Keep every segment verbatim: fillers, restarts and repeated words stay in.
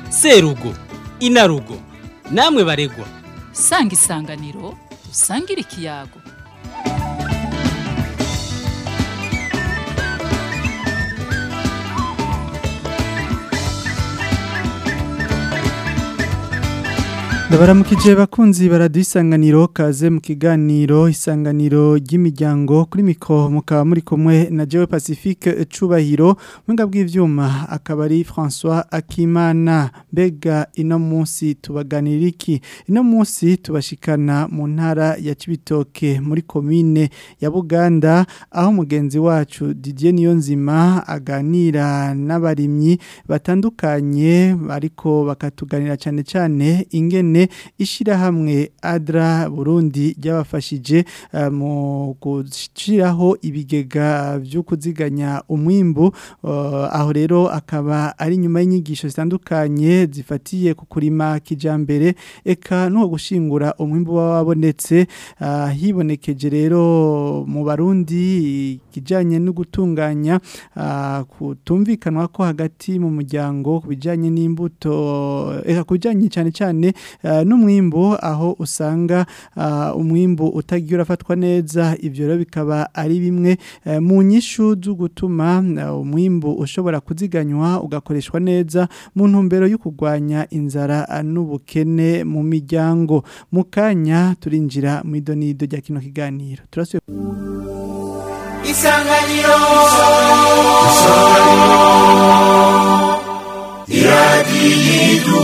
serugo inarugo namwe baregwa sanga isanganiro dusangire ikiyago. Ndabaramukije bakunzi baradusanganiro kaze mu kiganiro isanganiro ry'imiryango kuri mikro mukaba muri kumwe na Jewe Pacifique Cubahiro mwinga bw'ivyuma akaba ari François Akimana. Bega ino munsi tubaganira iki? Ino munsi tubashikana mu ntara ya Cibitoke muri commune ya Buganda aho mugenzi wacu Didier Niyonzima aganira n'abarimyi batandukanye ariko bakatuganira cyane cyane ingene ishirahamwe Adra Burundi ryabafashije uh, mu gushiraho ibigega byo kuziganya umwimbu uh, aho rero akaba ari nyuma y'inyigisho zitandukanye zifatiye ku kurima kijambere eka no gushingura umwimbu wabonetse uh, hibonekeje rero mu Barundi kijanye no gutunganya uh, kutumvikanwa ko hagati mu muryango kubijanye n'imbuto eka kujanye cyane cyane uh, n'umwimbu aho usanga uh, umwimbu utagiye urafatwa neza. Ivyo rero bikaba ari bimwe uh, mu nyishu zo gutuma uh, umwimbu ushobora kuziganywa ugakoreshwa neza mu ntumbero yo kugwanya inzara uh, n'ubukene mu miryango. Mukanya turinjira mu idonido rya kino kiganiro turasuye Isanganiro Iradiyidu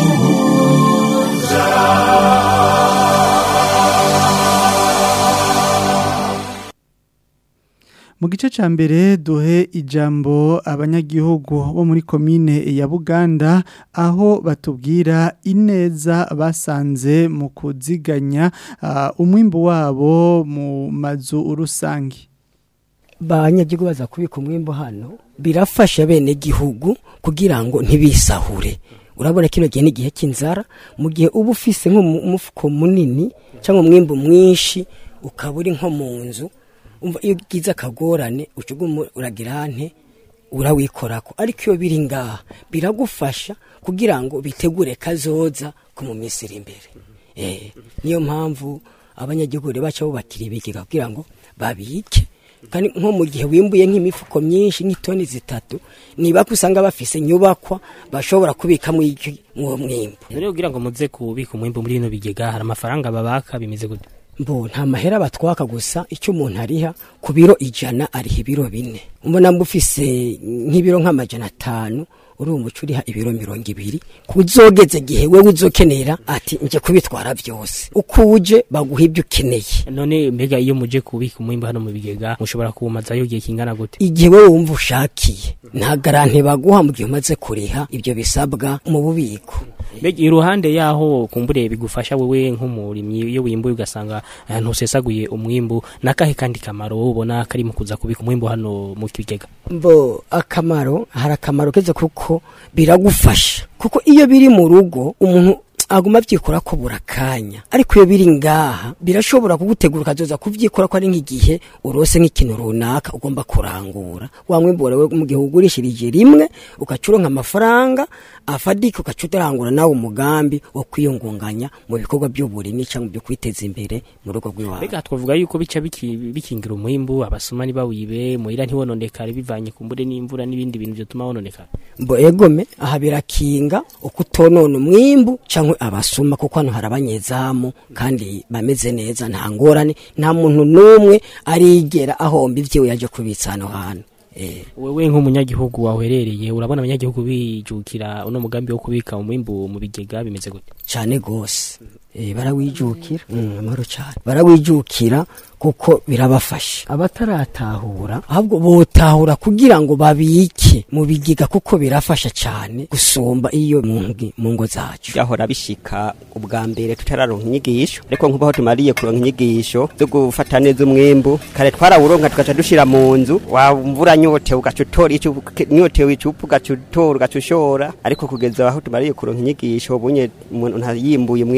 mu gice ca mbere duhe ijambo abanyagihugu bo muri komine ya Buganda aho batubwira ineza basanze mu kuziganya uh, umwimbu wabo mu mazu urusangi. Banyagihugu baza kubika umwimbu hano birafasha bene gihugu kugira ngo ntibisahure. Urabona kino gihe n'igihe cy'inzara mu gihe uba ufise nk'umufuko munini cyangwa umwimbu mwinshi ukaburi nko mu nzu umva iyo giza kagorane ucugumu uragira nte urawikorako ariko iyo biri ngaha biragufasha kugira ngo bitegure kazoza ko mu minsi iri imbere. Eh niyo mpamvu abanyagihugu baca bubakira ibigega kugira ngo babike kandi nko mu gihe wimbuye nk'imifuko myinshi nk'itoni zitatu niba kusanga bafise nyubakwa bashobora kubika mu mu mwimbu. Rero kugira ngo muze kubika umwimbu muri ino bigega hari amafaranga babaka bimeze gute? Mbo nta mahera batwaka gusa icyo umuntu ariha ku biro ijana ariha ibiro bine. Umbona mbufise nk'ibiro nk'amajana atanu urumva ucuriha ibiro mirongo ibiri kuzogeze gihe wewe uzokenera ati nje kubitwara byose uko uje baguha ibyo ukeneye. None mbega iyo muje kubika umwimbu hano mu bigega mushobora kumaza yo gihe kingana gute? Igihe wewe wumva ushakiye nta garante baguha mu gihe umaze kuriha ibyo bisabwa mu bubiko. Mbega iruhande yaho kumbure bigufasha wewe nk'umurimyi iyo wimbuye ugasanga ntusesaguye umwimbu nakahe kandi kamaro ubona kari mu kuza kubika umwimbu hano mu kigega? Mbo akamaro harakamaro keze kuko biragufasha kuko iyo biri mu rugo umuntu aguma byikora ko burakanya ariko iyo biri ngaha birashobora kugutegura kazoza kuvyikora ko ari nk'igihe urose nk'ikintu runaka ugomba kurangura wamwimbora we mu gihe ugurishirije rimwe ukacuronka amafaranga afadika ukacutarangura nawe umugambi wo kwiyungunganya mu bikorwa by'uburimi cyangwa byo kwiteza imbere mu rugo rw'iwawe. Bega twavuga yuko bica bikingira umwimbu abasuma ni bawibe muhira ntiwononekare bivanye kumbure n'imvura n'ibindi bintu byo tuma wononekara. Mbo egome aha birakinga ukutonona umwimbu cyangwa abasuma kuko hano harabanyezamu kandi bameze neza nta ngorane nta muntu numwe arigera ahomba ivyiwe yaje kubitsa hano hano. Eh wewe nk'umunyagihugu waherereye urabona abanyagihugu bijukira uno mugambi wo kubika umwimbu mu bigega bimeze gute? Cyane gose eh barawijukira mm amaro cyane barawijukira kuko birabafasha abataratahura ahubwo botahura kugira ngo babike mu bigega kuko birafasha cyane gusomba iyo mungi mungo zacu. Yahora bishika ubwa mbere tutararonka inyigisho ariko nkubaho tumariye kuronka inyigisho zo gufata neza umwimbu kare twarawuronka tugaca dushira mu nzu wamvura nyote ugacutora icyo nyote wicupu gacutora gacushora ariko kugeza aho tumariye kuronka inyigisho bunye umuntu ntayimbuye umwimba cyawu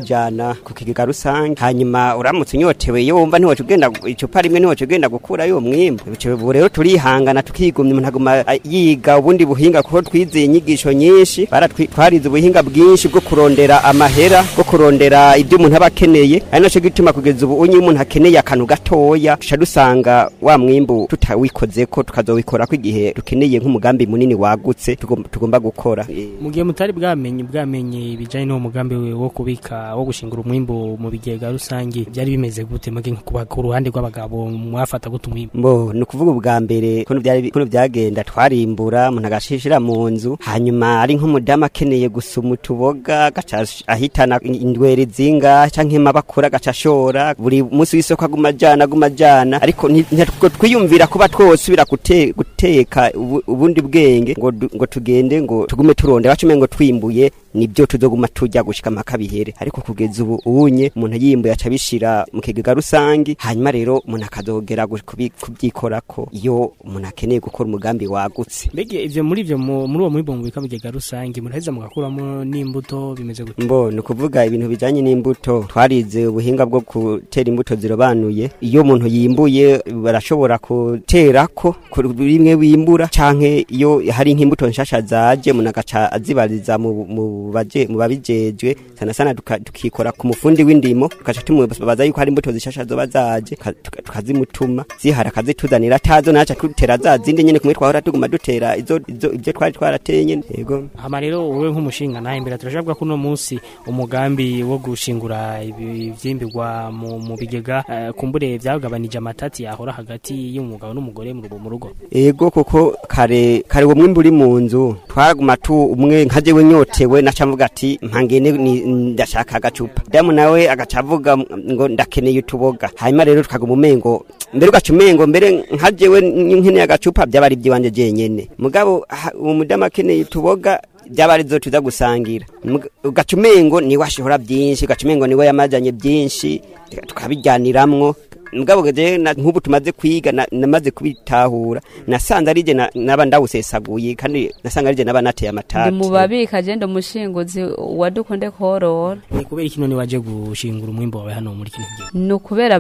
tukawujana ku kigega rusange hanyuma uramutse unyotewe iyo wumva ntiwacu ugenda icupa rimwe ntiwacu ugenda gukura yo mwimbu ubu rero turihangana tukigumya umuntu aguma yiga ubundi buhinga kuko twizeye inyigisho nyinshi baratwarize ubuhinga bwinshi bwo kurondera amahera bwo kurondera ibyo umuntu aba akeneye ari naco gituma kugeza ubu unyi umuntu akeneye akantu gatoya tuca dusanga wa mwimbu tutawikozeko tukazowikora ko igihe dukeneye nk'umugambi munini wagutse tugomba gukora mu gihe mutari bwamenye bwamenye bijanye no mugambi wo kubika wo gushingura umwimbu mu bigega rusange byari bimeze gute mage nkuba ku ruhande rw'abagabo mwafata gute umwimbu mbo no kuvuga ubwambere kuno byari kuno byagenda twarimbura umuntu agashishira mu nzu hanyuma ari nk'umudama akeneye gusuma utuboga gaca ahitana indwere zinga canke mabakura gacashora buri munsi w'isoko aguma jana aguma jana ariko ntako twiyumvira kuba twosubira guteka ubundi bwenge ngo ngo tugende ngo tugume turonde bacume ngo twimbuye nibyo tuzoguma tujya gushika makabihere ariko kugeza ubu unye umuntu yimbuye acabishira mu kigega rusangi hanyuma rero umuntu akazogera kubyikorako iyo umuntu akeneye gukora umugambi wagutse mbege ivyo muri ivyo muri uwo mwimbo mu bikabigega rusangi muraheza mugakuramo n'imbuto bimeze gute mbo no kuvuga ibintu bijanye n'imbuto twarize ubuhinga bwo gutera imbuto zirobanuye iyo umuntu yimbuye barashobora guterako bimwe wimbura canke iyo hari nk'imbuto nshasha zaje umuntu agaca azibariza mu, mu baje mu babijejwe sana sana tukikora ku mufundi w'indimo tukaca tumubaza yuko hari imbuto zishasha zo bazaje tukazimutuma zihara kazituzanira tazo naca tutera zazindi nyene kumwe twahora tuguma dutera izo ibyo twari twarateye nyene yego hama rero wowe nk'umushinga nahe imbere turashabwa kuno munsi umugambi wo gushingura ibyimbirwa mu, mu bigega uh, kumbure byagabanije amatati yahora hagati y'umugabo n'umugore mu rugo yego kuko kare kare wo mwimbi uri mu nzu twaguma tu umwe nkaje we nyotewe nacavuga ati mpangene ndashaka agacupa damu nawe agacavuga ngo ndakeneye utuboga hanyuma rero tukaguma umengo mbere ugacumengo mbere nkajewe nkeneye agacupa byabari byiwanje jenyene mugabo umudama akeneye utuboga byabari zo tuza gusangira ugacumengo ni washihora byinshi ugacumengo ni we yamajanye byinshi tukabijyaniramwo mugabo je nkubu tumaze kwiga namaze kubitahura nasanze arije naba ndawusesaguye kandi nasanga arije naba nateye amatati ndi mubabika je ndo mushinguzi wadukunde korora ni kubera ikino ni waje gushingura umwimbo wawe hano muri kino gihe no kubera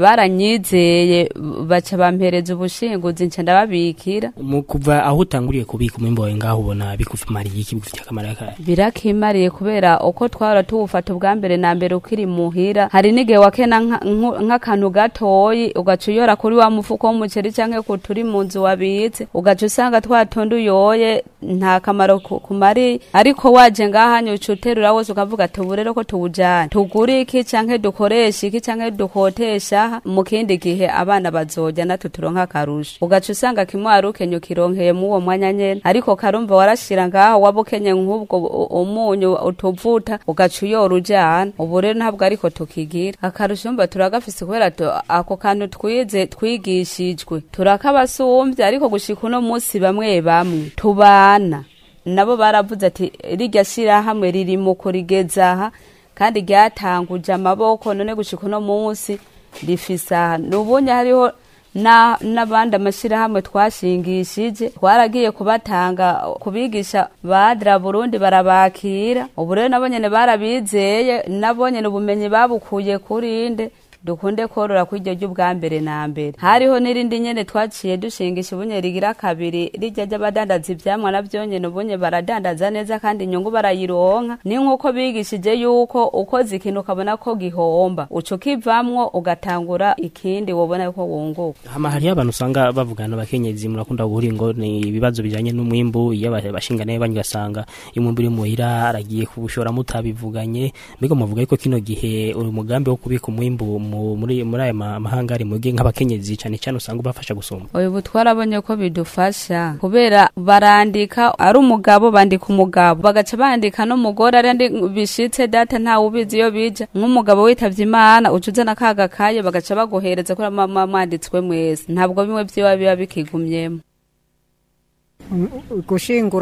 baranyizeye baca bampereza ubushinguzi nca ndababikira mu kuva aho utanguriye kubika umwimbo wawe ngaho ubona bikufimariye iki bifite akamaro yakaye birakimariye kubera uko twara tuwufata ubwa mbere na mbere ukiri muhira hari nige wakena nk'akantu gato toyi ugacuyora kuri wa mufuko w'umuceri canke kuturi mu nzu wabitse ugaca usanga twatonda uyoye nta kamaro kumari ariko waje ngahanyo ucuterura wose ukavuga tuburero ko tubujana tugura iki canke dukoresha iki canke dukotesha mu kindi gihe abana bazoja natwe turonka karusha ugaca usanga kimwe arukenyo kironkeye mu uwo mwanya nyene ariko karumva warashira ngaho wabukenye nk'ubwo umunyu utuvuta ugaca uyora ujana ubu rero ntabwo ariko tukigira akarushumba turagafise kubera ako kantu twize twigishijwe turakabasumbye ariko gushika uno munsi bamwe bamwe tubana nabo baravuze ati rirya shira hamwe riri mu kurigezaha kandi ryatanguje amaboko none gushika uno munsi rifisa nubunya hariho na nabandi amashira hamwe twashingishije twaragiye kubatanga kubigisha badra Burundi barabakira ubu rero nabonyene barabizeye nabonyene ubumenyi babukuye kurinde dukunde korora kw'iryo ry'ubwa mbere na mbere hariho nirindi nyene twaciye dushingisha ubunye rigira kabiri rijya ry'abadandaza ivyamwa navyo nyene ubunye baradandaza neza kandi inyungu barayironka ni nkuko bigishije yuko ukoze ikintu ukabona ko gihomba uco kivamwo ugatangura ikindi wobona yuko wunguka hama hari abantu usanga bavugana bakenyezi murakunda guhura ngo ni ibibazo bijanye n'umwimbu iyo bashinga naye bangasanga imwimbu uri muhira aragiye kubushora mutabivuganye mbega muvuga yuko kino gihe uri mugambi wo kubika umwimbu muri muri aya mahanga ari muge nk'abakenyezi cyane cyane usanga ubafasha gusoma oyo butwarabonye ko bidufasha kubera barandika ari umugabo bandika umugabo bagaca bandika no mugore ari bishitse data nta ubizi yo bija nk'umugabo witavye Imana ucuza nakaga kaye bagaca bagohereza kuri mama mwanditswe mwese ntabwo bimwe byo biba bikigumyemo gushingura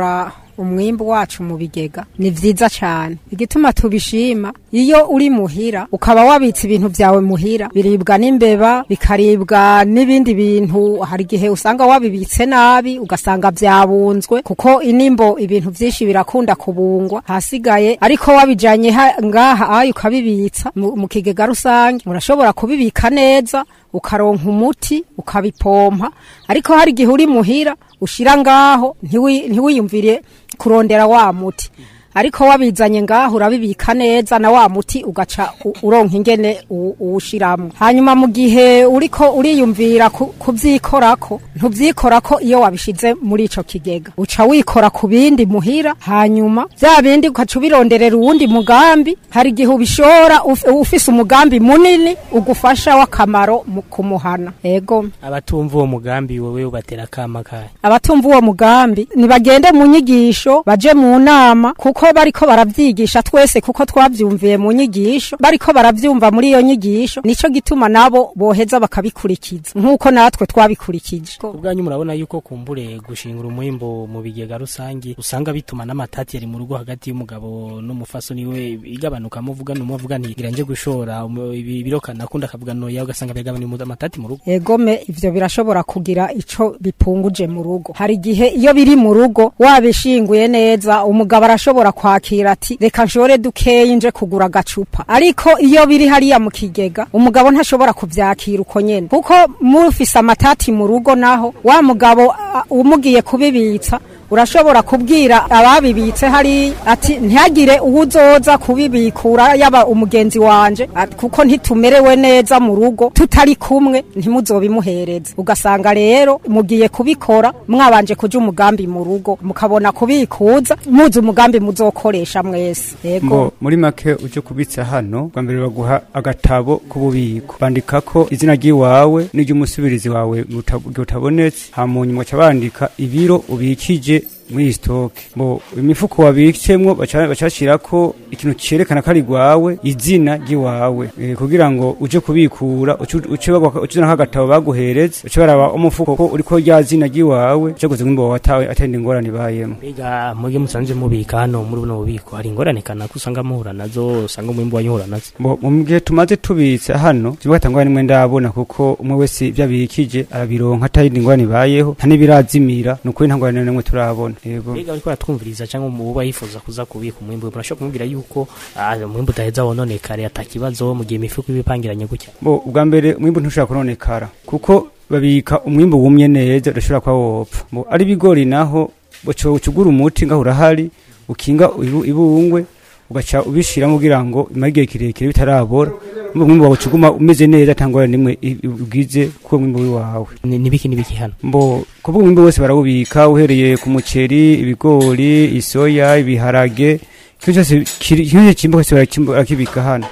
umwimbu wacu mu bigega ni vyiza cyane. Igituma tubishima iyo uri muhira ukaba wabitse ibintu byawe muhira biribwa n'imbeba bikaribwa n'ibindi bintu, hari gihe usanga wabibitse nabi ugasanga byabunzwe kuko inimbo ibintu vyinshi birakunda kubungwa hasigaye, ariko wabijanye ngaha ayo ukabibitsa mu, mu kigega rusange urashobora kubibika neza ukaronka umuti ukabipompa, ariko hari gihe uri muhira ushira ngaho ntiwiyumvire kurondera wa muti, ariko wabizanye ngaho urabibika neza na wa muti ugaca uronka ingene uwushiramo. Hanyuma mu gihe uriko uriyumvira kuvyikorako ntuvyikorako iyo wabishize muri ico kigega, uca wikora ku bindi muhira, hanyuma vya bindi ugaca ubironderera uwundi mugambi. Hari gihe ubishora ufise umugambi munini ugufasha w'akamaro mu kumuhana. Ego abatumva uwo mugambi wewe ubatera kama kaye? Abatumva uwo mugambi nibagende mu nyigisho baje mu nama, kuko ko bariko baravyigisha twese, kuko twavyumviye mu nyigisho bariko baravyumva muri iyo nyigisho, nico gituma nabo boheza bakabikurikiza nkuko natwe twabikurikije. Ubwanyu murabona yuko kumbure gushingura umwimbo mu bigega rusangi usanga bituma n'amatati yari mu rugo hagati y'umugabo n'umufaso niwe igabanuka, muvuga n'umuvuga nti giranje gushora ibirokana kunda akavuga no yawe ugasanga byagabanya amatati mu rugo. Egome ivyo birashobora kugira ico bipunguje mu rugo. Hari gihe iyo biri mu rugo wabishinguye neza umugabo arashobora kwakira ati reka nshore dukeye nje kugura gacupa, ariko iyo biri hariya mu kigega umugabo ntashobora kuvyakira uko nyene, kuko mufise amatati mu rugo naho wa mugabo umugiye kubibitsa urashobora kubwira ababibitse hari ati ntihagire uwuzoza kubibikura yaba umugenzi wanje, kuko ntitumerewe neza mu rugo tutari kumwe ntimuzobimuhereze. Ugasanga rero mugiye kubikora mwabanje kuja umugambi mu rugo mukabona kubikuza muzi umugambi muzokoresha mwese. Yego muri make uje kubitsa hano bwa mbere baguha agatabo kububiko bandikako izina ry'iwawe n'iry'umusubirizi wawe utabonetse, hamunyuma cabandika ibiro ubikije muri stock. Bo imifuko wabikemwo bacashirako ikintu cerekana kari gwawe izina giwawe, e, kugira ngo uje kubikura uce bagwa ucana hagatabo baguhereze uce baraba umufuko ko uriko rya zina giwawe cyaguze ngimbo watawe atende ingorane bayemo. Biga muge musanze mubika hano muri buno bubiko hari ingorane kana kusanga muhura nazo usanga mwimbo wanyura nazo. Bo mu gihe tumaze tubitsa hano zibatangwa nimwe ndabona kuko umwe wese byabikije arabironka atayindi ingorane bayeho nta nibirazimira nuko intangorane namwe turabona. Yego biga ariko aratwumviriza cyangwa mu buba yifuza kuza kubika umwimbo murashobora kumubwira yuko umwimbo utaheza wononekare atakibazo mu gihe imifuko ibipangiranye gutya. Bo ubwa mbere umwimbo ntushaka kunonekara kuko babika umwimbo wumye neza urashobora kwa wopfa. Bo ari bigori naho boco ucugura umuti ngaho urahari ukinga ibungwe ugaca ubishiramo kugira ngo imagiye kirekire bitarabora umwimbo wawe cuguma umeze neza tangora nimwe ugize ko umwimbo wawe. Nibiki nibiki hano mbo kuko umwimbo wose barawubika uhereye ku muceri, ibigori, isoya, ibiharage, cyo cyose kiri kimbo cyose barakibika hano.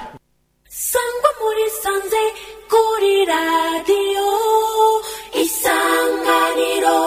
Sangwa muri sanze kuri radio Isanganiro.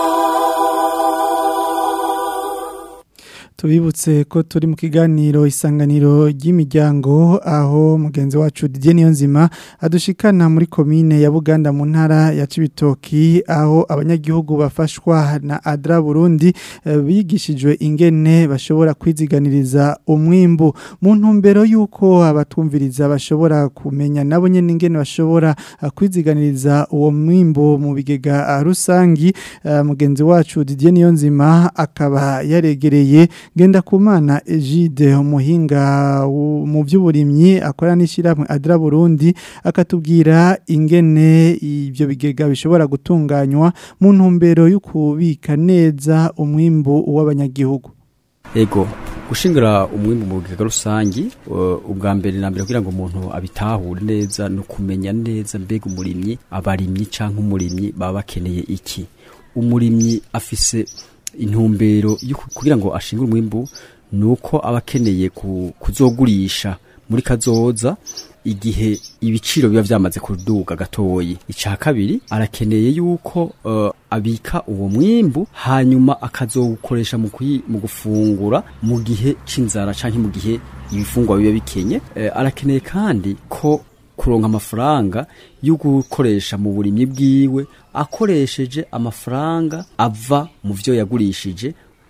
Tubibutse ko turi mu kiganiro Isanganiro ry'imiryango, aho mugenzi wacu Didier Niyonzima adushikana muri komine ya Buganda mu ntara ya Cibitoki, aho abanyagihugu bafashwa na Adra Burundi e, bigishijwe ingene bashobora kwiziganiriza umwimbu mu ntumbero yuko abatumviriza bashobora kumenya nabo nyene ingene bashobora kwiziganiriza uwo mwimbu mu bigega rusangi. E, mugenzi wacu Didier Niyonzima akaba yaregereye Genda kumana Egide umuhinga mu by'uburimyi akora n'ishiramwe Adra Burundi, akatubwira ingene ibyo bigega bishobora gutunganywa mu ntumbero yo kubika neza umwimbu w'abanyagihugu. Ego gushingira umwimbu mu bigega rusangi ubwa mbere na mbere kugira ngo umuntu abitahure neza no kumenya neza mbega umurimyi abarimyi canke umurimyi baba bakeneye iki. Umurimyi afise intumbero kugira ngo ashingure umwimbu nuko abakeneye kuzogurisha muri kazoza igihe ibiciro biba vyamaze kuduga gatoyi. Ica kabiri arakeneye yuko uh, abika uwo mwimbu hanyuma akazowukoresha mu mu gufungura mu gihe c'inzara canke mu gihe ibifungwa bibe bikenye. Uh, arakeneye kandi ko kuronka amafaranga yo gukoresha mu burimyi bwiwe akoresheje amafaranga ava mu vyo yagurishije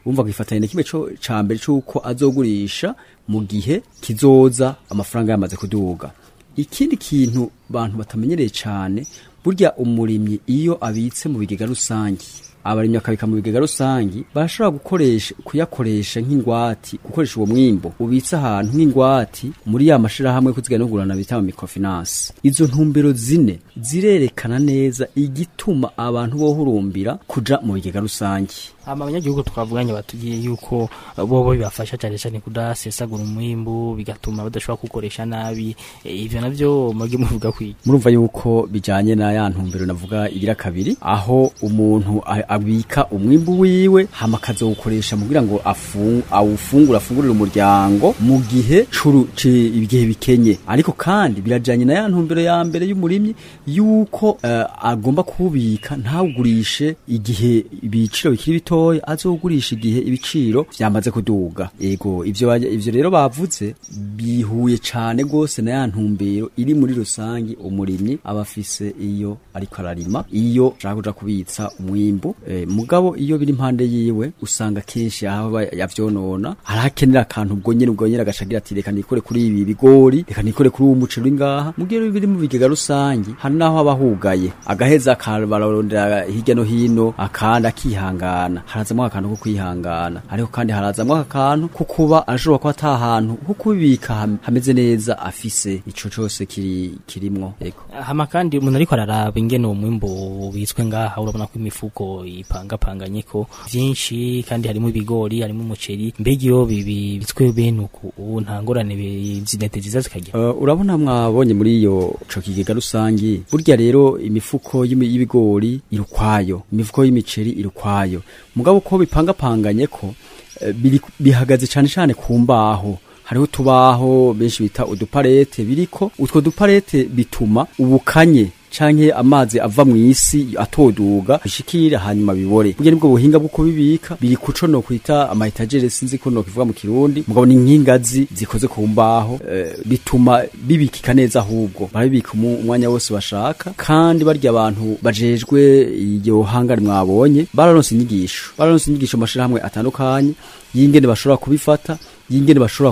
umva gifatanye na kimwe co cambere cuko azogurisha mu gihe kizoza amafaranga yamaze kuduga. Ikindi kintu bantu batamenyereye cyane burya umurimyi iyo abitse mu bigega rusangi abarimyi akabika mu bigega rusangi barashobora gukoresha kuyakoresha nk'ingwati gukoresha uwo mwimbo ubitsa ahantu nk'ingwati muri ya mashira hamwe kuzigana no kugurana bita mu microfinance. Izo ntumbero zine zirerekana neza igituma abantu bohurumbira kuja mu bigega rusangi. Ama abanyagihugu twavuganye batugiye yuko bobo bibafasha cyane cyane kudasesagura umwimbu bigatuma badashobora gukoresha nabi. Ivyo navyo magi muvuga kwiki? Murumva yuko bijanye na ya ntumbero navuga igira kabiri aho umuntu abika umwimbu wiwe hama kazogukoresha mugira ngo afungu awufungura afungurira umuryango mu gihe curu ibigihe bikenye. Ariko kandi birajanye na ya ntumbero ya mbere y'umurimyi yuko uh, agomba kubika ntawugurishe igihe ibiciro bikiri bito azogurisha igihe ibiciro vyamaze kuduga. Ego ivyo ivyo rero bavuze bihuye cyane gose na ya ntumbero iri muri rusangi umurimyi abafise iyo ariko ararima iyo jakuja kubitsa umwimbu. E, mugabo iyo biri impande yiwe usanga kenshi aho yavyonona harakenera akantu ubwo nyene ubwo nyene agashagira ati reka nikore kuri ibi bigori reka nikore kuri uwo muceri ngaha mugero biri mu bigega rusangi hari naho abahugaye agaheza akabarondera hirya no hino akanda kihangana harazamwa akantu ko kwihangana ariko kandi harazamwa akantu kukuba ashobora kwa ta hantu ho kubika hameze neza afise ico cyose kiri kirimwo. Ego hama kandi umuntu ariko araraba ingene umwimbo bitswe ngaha urabona ko imifuko ipanga panganye ko vyinshi kandi harimo ibigori harimo umuceri mbega iyo bibitswe benuko ubu ntangorane zinete ziza zikagira. Uh, urabona mwabonye muri iyo co kigega rusangi burya rero imifuko y'ibigori irukwayo imifuko y'imiceri irukwayo mugabo ko bipanga panganye ko uh, bihagaze cyane cyane ku mbaho hariho tubaho benshi bita uduparete biriko utwo duparete bituma ubukanye canke amazi ava mu isi atoduga bishikira hanyuma bibore bugene bwo buhinga bwo kubibika biri kuco no kwita amaetagere sinzi ko no kivuga mu kirundi mugabo ni nkingazi zikoze ku mbaho e, bituma bibikika neza ahubwo barabika umwanya wose bashaka kandi barya abantu bajejwe iyo hangari mwabonye bararonse inyigisho bararonse inyigisho mashira hamwe atandukanye yingene bashobora kubifata yingene bashobora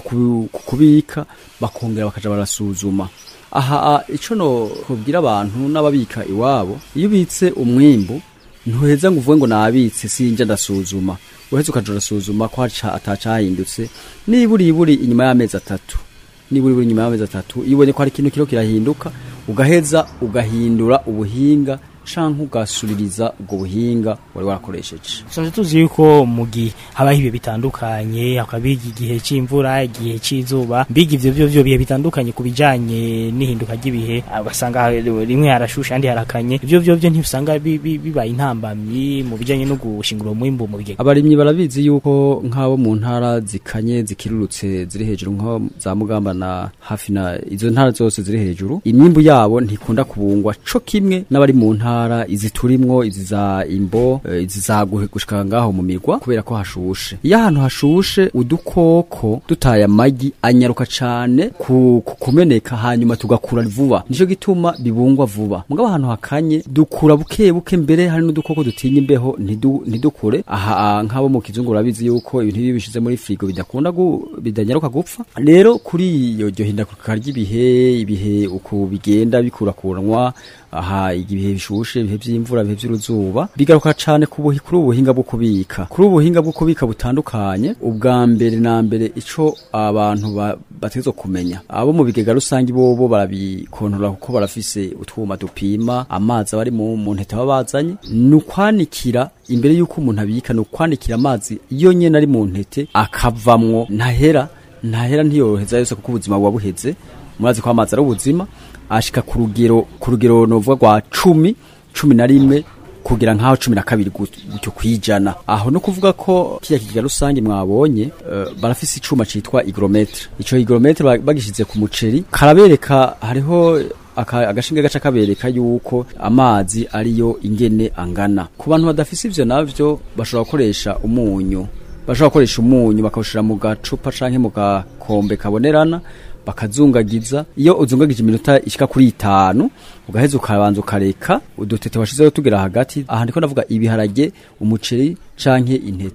kubika bakongera bakaja barasuzuma. Aha ico no kubwira abantu n'ababika iwabo iyo ubitse umwimbu ntuheza ngo uvuge ngo nabitse sinje ndasuzuma uheze ukajora suzuma ko atacahindutse niburi iburi inyuma y'amezi atatu niburi iburi inyuma y'amezi atatu ibonye ko hari ikintu kiro kirahinduka ugaheza ugahindura ubuhinga canke ugasuririza ubwo buhinga wari warakoresheje. Sonje tuzi yuko mugi habaho ibihe bitandukanye akabiga igihe c'imvura igihe c'izuba mbiga ivyo byo byo bihe bitandukanye kubijanye n'ihinduka ry'ibihe abasanga rimwe harashusha andi harakanye ivyo byo byo ntisanga bibaye intambamyi mu bijanye no gushingura umwimbo mu bigega. Abarimyi barabizi yuko nk'abo mu ntara zikanye zikirurutse ziri hejuru nko za Mugamba na hafi na izo ntara zose ziri hejuru imyimbu yabo ntikunda kubungwa co kimwe n'abari mu ntara izi turimwo izi za imbo izi za gushika ngaho mu mirwa kubera ko hashushe. Iyo ahantu hashushe udukoko dutaye amagi anyaruka cane ku kumeneka hanyuma tugakura vuba nico gituma bibungwa vuba mugabo ahantu hakanye dukura buke buke mbere hari n'udukoko dutinya imbeho ntidukure. Aha nk'abo mu kizungu urabizi yuko ibintu bibi bishize muri frigo bidakunda bidanyaruka gupfa. Rero kuri iyo ryo hindakuka ry'ibihe ibihe uko bigenda bikurakuranwa aha igihe bishushe ibihe by'imvura ibihe by'uruzuba bigaruka cane kubuhi kuri ubuhinga bwo kubika kuri ubuhinga bwo kubika butandukanye. Ubwa mbere na mbere ico abantu batezo kumenya abo mu bigega rusangi bobo barabikontrola kuko barafise utwuma dupima amazi bari mu ntete babazanye nukwanikira imbere yuko umuntu abika nukwanikira amazi iyo nyene ari mu ntete akavamwo ntahera ntahera ntiyoroheza yose kuko ubuzima buba buheze murazi ko amazi ari ubuzima ashika ku rugero ku rugero novuga rwa cumi cumi na rimwe kugira nkaho cumi na kabiri gutyo kwijana. Aho no kuvuga ko kiya kigiga rusangi mwabonye uh, barafise icuma citwa hygrometre. Ico hygrometre bagishize ku muceri karabereka hariho agashinga gaca kabereka yuko amazi ariyo ingene angana. Ku bantu badafise ivyo navyo bashobora gukoresha umunyu bashobora gukoresha umunyu bakawushira mu gacupa canke mu gakombe kabonerana bakazungagiza. Iyo uzungagije iminota ishika kuri itanu ugaheza ukabanza ukareka udutete washizeho tugera hagati aha ndiko ndavuga ibiharage umuceri canke intete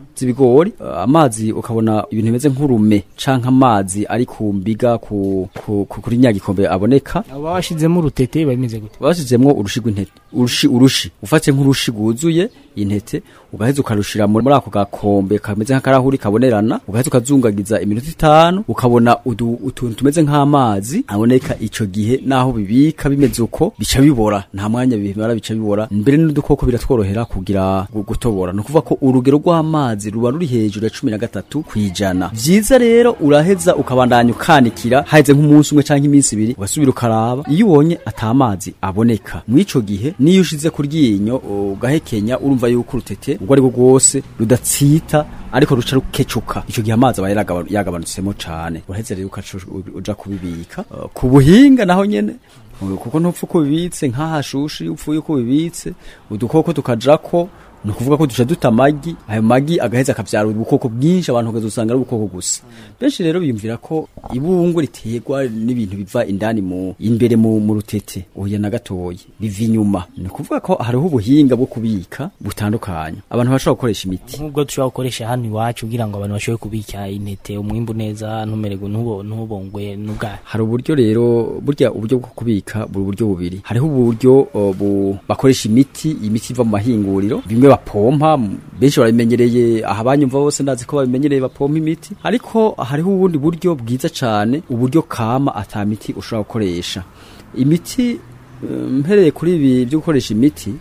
z'ibigori uh, amazi ukabona ibintu bimeze nk'urume canke amazi ari ku mbiga ku, ku, ku kuri nyagikombe aboneka abo bashizemo urutete bameze gute bashizemo urushi rw'intete urushi urushi ufatse nk'urushi guzuye intete ugaheza ukarushira muri ako gakombe kameze nk'akarahuri kabonerana ugaheza ukazungagiza iminota itanu ukabona utuntu tumeze nk'amazi aboneka ico gihe naho bibika bimeze uko bica bibora nta mwanya bimara bica bibora mbere n'udukoko biratworohera kugira gutobora no kuvuga ko urugero rw'amazi ruba ruri hejuru ya cumi na gatatu kwijana vyiza rero uraheza ukabandanya ukanikira haize nk'umunsi umwe canke iminsi ibiri ugasubira ukaraba iyo ubonye atamazi aboneka mwico gihe niyo ushize kuryinyo ugahekenya urumva yuko urutete ubwo ari bwo rwose rudatsita ariko ruca rukecuka ico gihe amazi aba yagabanutsemo cane uraheze rero uja kubibika uh, ku buhinga naho nyene kuko ntupfu ko bibitse nk'ahashushi upfuye uko bibitse udukoko tukajako no kuvuga ko duca duta magi ayo magi agaheza akavyara ubukoko bwinshi abantu bazosanga ari ubukoko gusa benshi rero biyumvira ko ibungu riterwa n'ibintu biva indani mu imbere mu, mu rutete oya na gatoyi biva inyuma no kuvuga ko hariho ubuhinga bwo kubika butandukanye abantu bashobora gukoresha imiti nk'ubwo dushobora gukoresha hano iwacu kugira ngo abantu bashobore kubika intete umwimbu neza ntumerego ntubo ntubongwe n'ubwa hari uburyo rero burya uburyo bwo kubika buri buryo bubiri hariho uburyo uh, bu, bakoresha imiti imiti iva mu mahinguriro bimwe bapompa benshi barabimenyereye aha banyumva bose ndazi ko babimenyereye bapompa imiti ariko hariho ubundi buryo bwiza cyane uburyo kama atamiti ushobora gukoresha imiti mpereye kuri ibi byo gukoresha imiti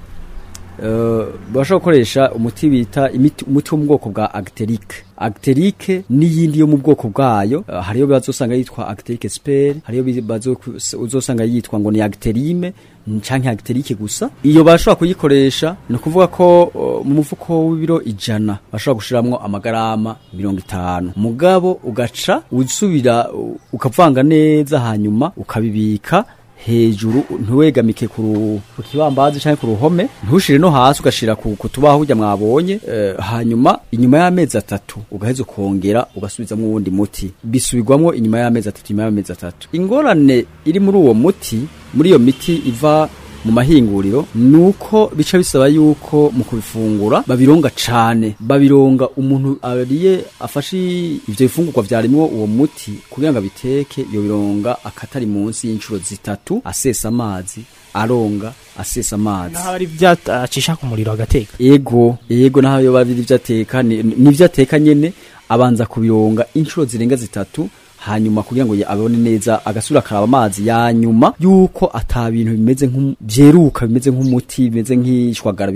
uh, bashobora gukoresha umuti bita imiti umuti wo mu bwoko bwa Acteric Acteric n'iyindi yo mu bwoko bwayo uh, hariyo bazosanga yitwa Acteric Spell hariyo bazosanga yitwa ngo ni Acterime canke Acteric gusa iyo bashobora kuyikoresha no kuvuga ko uh, mu mufuko w'ibiro ijana bashobora gushiramwo amagarama mirongo itanu mugabo ugaca usubira uh, ukavanga neza hanyuma ukabibika hejuru ntuwegamike ku kibambazi canke ku ruhome ntushire no hasi ugashira ku kutubaho ujya mwabonye e, hanyuma inyuma y'amezi atatu ugaheza ukongera ugasubizamwo uwundi muti bisubirwamwo inyuma y'amezi atatu inyuma y'amezi atatu ingorane iri muri uwo muti muri iyo miti iva mu mahinguriro nuko bica bisaba yuko mu kubifungura babironga cane babironga umuntu ariye afashe ivyo bifungurwa vyarimwo uwo muti kugira ngo biteke yo bironga akatari munsi y'incuro zitatu asesa amazi aronga asesa amazi naho ari vyacisha ku muriro agateka ego ego naho yo babiri vyateka ni vyateka nyene abanza kubironga incuro zirenga zitatu hanyuma kugira ngo abone neza agasura karaba amazi ya nyuma yuko atabintu bimeze nk'byeruka bimeze nk'umuti bimeze nk'ishwagara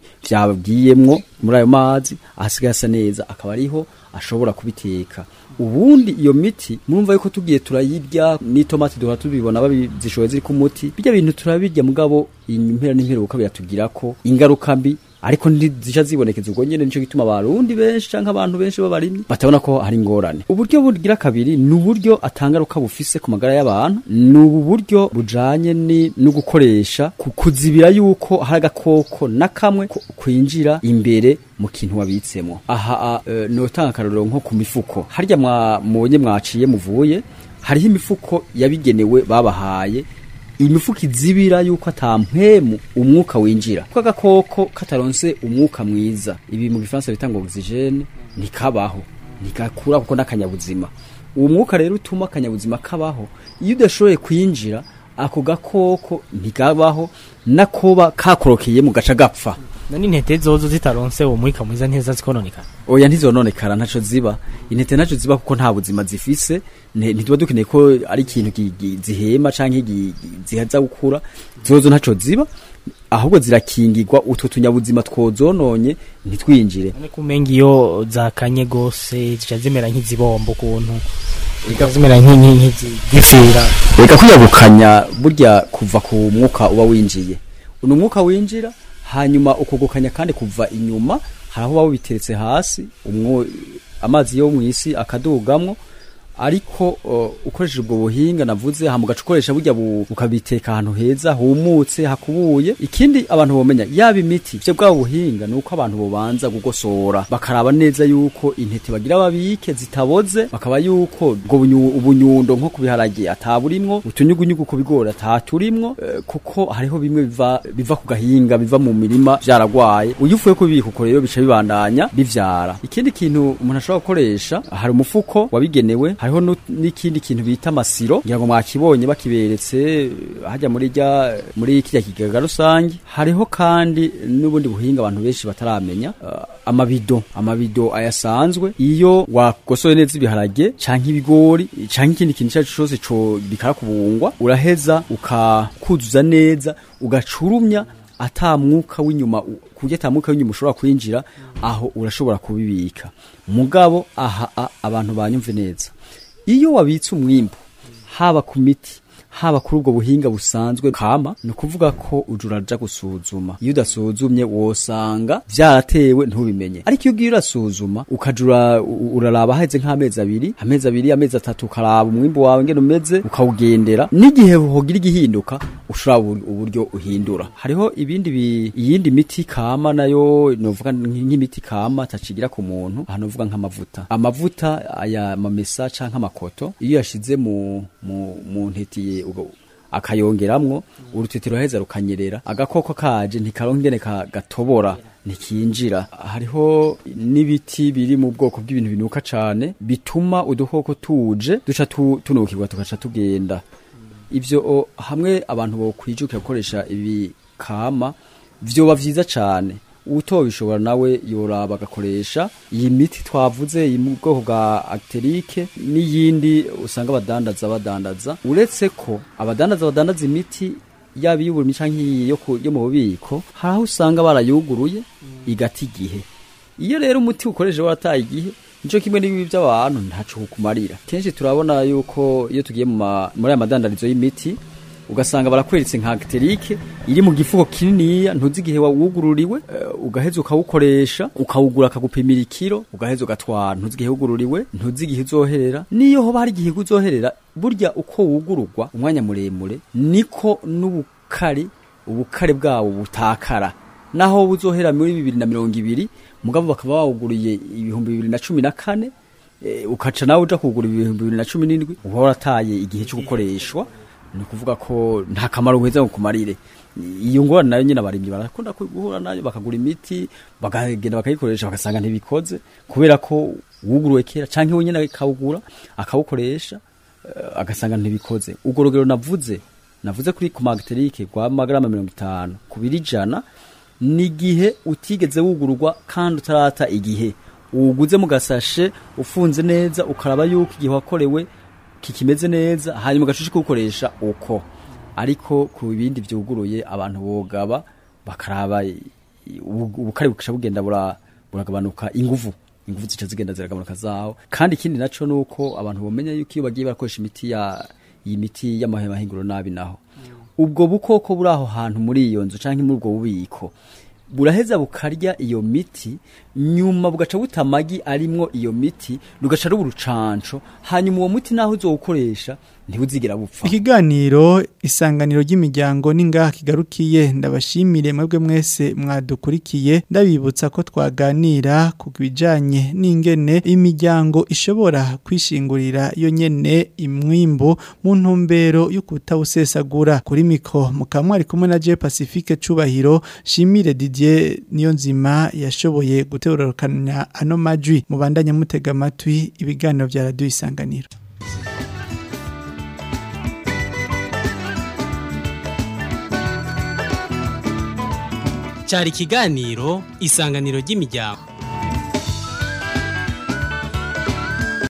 byabwiyemwo muri ayo mazi ahasigaye asa neza akaba ariho ashobora kubiteka ubundi iyo miti murumva yuko tugiye turayirya ni tomate duhora tubibona babizishoye ziri ku muti bijya bintu turabirya mugabo impera n'imperuka biratugira ko ingaruka mbi ariko ndizisha zibonekeza ubwo nyene nico gituma abarundi benshi canke abantu benshi babarimye batabona ko hari ingorane uburyo bugira kabiri ni uburyo atangaruka bufise ku magara y'abantu ni ubu buryo bujanye ni no gukoresha kukuzibira yuko hari agakoko na kamwe kwinjira imbere mu kintu wabitsemo aha uh, no tanga karoro nko ku mifuko harya mwabonye mwaciye muvuye hariho imifuko yabigenewe babahaye imifuko izibira yuko atampemu umwuka winjira kwa gakoko kataronse umwuka mwiza ibi mu gifaransa bitanga oxygene nikabaho nikakura kuko nakanyabuzima uwo mwuka rero utuma akanyabuzima kabaho iyo udashoboye kwinjira ako gakoko nikabaho nakoba kakorokeye mu gaca gapfa nani intete zozo zitaronse uwo mwika mwiza nteza zikononeka oya ntizononekara ntaco ziba intete ntaco ziba kuko nta buzima zifise ntituba dukeneye ko ari ikintu zihema canke zihaza gukura zozo ntaco ziba ahubwo zirakingirwa utwo tunyabuzima twozononye ntitwinjire none kumenga iyo zakanye gose zica zimera nk'izibombo kuntu ikazimera nk'igifira reka kuyagukanya burya kuva ku mwuka uba winjiye uno mwuka winjira hanyuma ukogokanya kandi kuva inyuma haraho babo biteretse hasi umwo amazi yo mwisi akadugamwo ariko uh, ukoresheje ubwo buhinga navuze ha mugacukoresha burya ukabiteka ahantu heza humutse hakubuye. Ikindi abantu bomenya yaba imiti byo bwa buhinga nuko abantu bobanza gugosora bakaraba neza yuko intete bagira babike zitaboze, bakaba yuko ubwo ubunyundo nko kubiharage ataburimwo, utunyugunyugu ku bigori ataturimwo, uh, kuko hariho bimwe biva biva ku gahinga biva mu mirima byaragwaye, uyufuye kubika uko rero bica bibandanya bivyara. Ikindi kintu umuntu ashobora gukoresha hari umufuko wabigenewe, hariho n'ikindi kintu bita masiro ngira ngo mwakibonye bakiberetse hajya muri rya muri kirya kigega rusangi. Hariho kandi n'ubundi buhinga abantu benshi bataramenya, uh, amabido amabido ayasanzwe iyo wagosoye neza ibiharage canke ibigori canke ikindi kintu cyacu cyose co bikara kubungwa, uraheza ukakuzuza neza ugacurumya atamwuka w'inyuma, kujya atamwuka w'inyuma ushobora kwinjira aho urashobora kubibika. Mugabo aha a, abantu banyumve neza, iyo wabitse umwimbu haba ku miti haba kuri ubwo buhinga busanzwe kama, ni kuvuga ko ujuraja gusuzuma. Iyo udasuzumye wosanga vyaratewe ntubimenye, ariko iyo ugiye urasuzuma ukajura uraraba haheze nk'amezi abiri amezi abiri amezi atatu ukaraba umwimbu wawe ngene umeze ukawugendera, n'igihe hogira igihinduka ushobora uburyo uhindura. Hariho ibindi bi, iyindi miti kama nayo novuga nk'imiti kama tacigira ku muntu, aha novuga nk'amavuta amavuta aya mamesa canke amakoto, iyo yashize mu mu, mu ntetiye akayongeramwo urutitiro heza rukanyerera, agakoko kaje ntikarongene gatobora nikinjira. Hariho n'ibiti biri mu bwoko bw'ibintu binuka cane bituma udukoko tuje duca tunukirwa tugaca tugenda. Ivyo hamwe abantu bo kwijukira gukoresha ibi kama vyoba vyiza cane. Utobishobora nawe yoraba agakoresha iyi miti twavuze iyi mu bwoko bwa acterique n'iyindi usanga abadandaza badandaza. Uretse ko abadandaza badandaza imiti yabi y'uburimi canke yo yo mu bubiko, haraho usanga barayuguruye igati igihe. Iyo rero umuti ukoresheje warataye igihe, nico kimwe n'ibi by'abantu ntaco kumarira. Kenshi turabona yuko iyo tugiye mu muri amadandarizo y'imiti ugasanga barakweritse nka acterique iri mu gifuko kininiya, ntuzi igihe wawugururiwe, uh, ugaheza ukawukoresha ukawugura akagupimira ikiro, ugaheza ugatwara, ntuzi igihe wugururiwe, ntuzi igihe uzoherera. Niyo hoba hari igihe uzoherera, burya uko wugururwa umwanya muremure niko n'ubukari ubukare bwawo butakara. Naho buzohera muri bibiri na mirongo ibiri mugabo bakaba bawuguriye ibihumbi bibiri na cumi na kane, e, ukaca nawe uja kugura ibihumbi bibiri na cumi n'indwi, uba warataye igihe cyo gukoreshwa. Ni kuvuga ko nta kamaro uheza ngo kumarire. Iyo ngorane nayo nyine abarimyi barakunda guhura nayo, bakagura imiti bakagenda bakayikoresha bagasanga ntibikoze kubera ko wuguruwe kera canke we nyine akawugura akawukoresha uh, agasanga ntibikoze. Ubwo rugero navuze navuze kuri ku bacterique kwa magrama mirongo itanu kubiri jana ni gihe utigeze wugururwa kandi utarata igihe uguze mu gasashe ufunze neza, ukaraba yuko igihe wakorewe kikimeze neza, hanyuma gacushi kukoresha uko. Ariko ku bindi vyuguruye abantu bogaba bakaraba ubukare bukisha bugenda bura buragabanuka, inguvu inguvu zica zigenda ziragabanuka zaho. Kandi ikindi naco nuko abantu bomenya yuko iyo bagiye barakoresha imiti ya iyi miti y'amahema hinguro nabi naho ubwo bukoko buri aho hantu muri iyo nzu canke muri ubwo bubiko buraheza bukarya iyo miti, nyuma bugaca butamagi arimwo iyo miti rugaca ruburucanco, hanyuma uwo muti naho uzowukoresha ntibuzigira bupfa. Ikiganiro isanganiro ry'imiryango ningaha kigarukiye. Ndabashimire mwebwe mwese mwadukurikiye, ndabibutsa ko twaganira ku bijanye n'ingene imiryango ishobora kwishingurira yo nyene imwimbo mu ntumbero yo kutawusesagura. Kuri mikro mukamwari kumwe na Je Pacifique Cubahiro, shimire Didier Niyonzima yashoboye guterurukana ano majwi. Mubandanya mutega amatwi ibiganiro vya Radio Isanganiro. Cyari kiganiro isanganiro ry'imiryango.